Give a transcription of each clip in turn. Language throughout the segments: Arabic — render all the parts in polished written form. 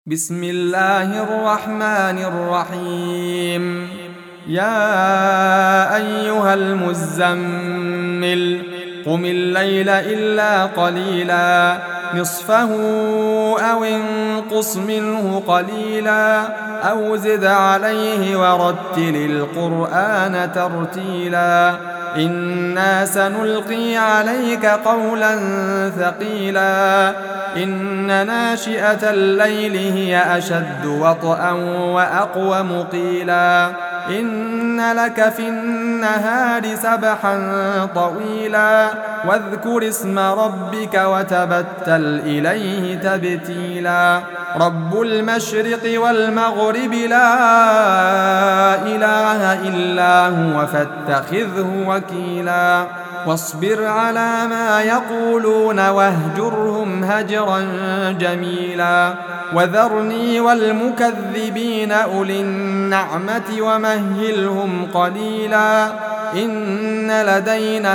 بسم الله الرحمن الرحيم. يا أيها المزمل قم الليل إلا قليلا نصفه أو انقص منه قليلا أو زد عليه ورتل القرآن ترتيلا إنا سنلقي عليك قولا ثقيلا إن ناشئة الليل هي أشد وطئا وأقوم قيلا إن لك في النهار سبحا طويلا واذكر اسم ربك وتبتل إليه تبتيلا رب المشرق والمغرب لا إله إلا هو فاتخذه وكيلا واصبر على ما يقولون واهجرهم هجرا جميلا وذرني والمكذبين أولي النعمة ومهلهم قليلا إن لدينا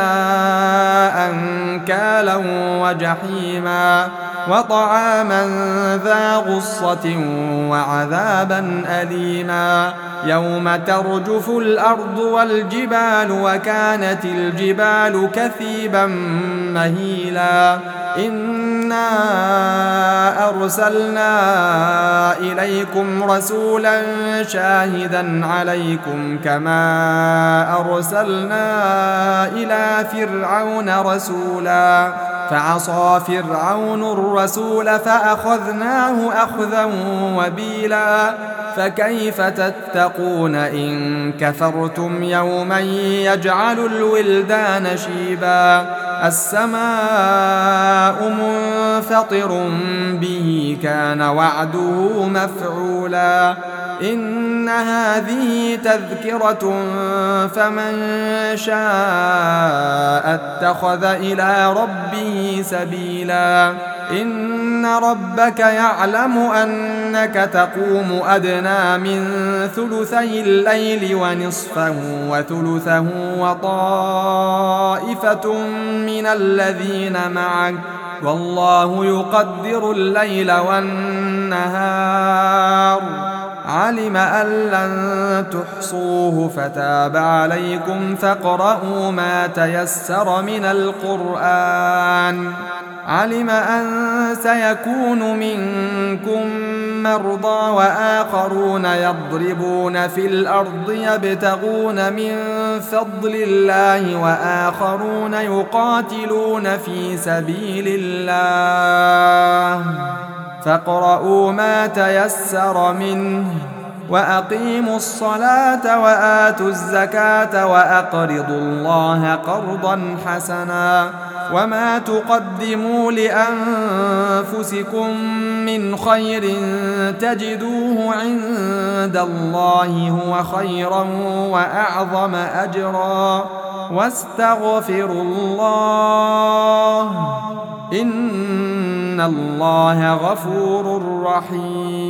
أنكالا وجحيما وطعاما ذا غصة وعذابا أليما يوم ترجف الأرض والجبال وكانت الجبال كثيبا مهيلا إنا أرسلنا إليكم رسولا شاهدا عليكم كما أرسلنا إلى فرعون رسولا فعصى فرعون الرسول فأخذناه أخذا وبيلا فكيف تتقون إن كفرتم يوما يجعل الولدان شيبا السماء منفطر به كان وعده مفعولا إن هذه تذكرة فمن شاء اتخذ إلى ربه سبيلا إن ربك يعلم أنك تقوم أدنى من ثلثي الليل ونصفه وثلثه وطائفة من الذين معك والله يقدر الليل والنهار علم أن لن تحصوه فتاب عليكم فاقرؤوا ما تيسر من القرآن علم أن سيكون منكم مرضى وآخرون يضربون في الأرض يبتغون من فضل الله وآخرون يقاتلون في سبيل الله فاقرؤوا ما تيسر منه وأقيموا الصلاة وآتوا الزكاة وأقرضوا الله قرضا حسنا وما تقدموا لأنفسكم من خير تجدوه عند الله هو خيرا وأعظم أجرا واستغفروا الله إن الله غفور رحيم.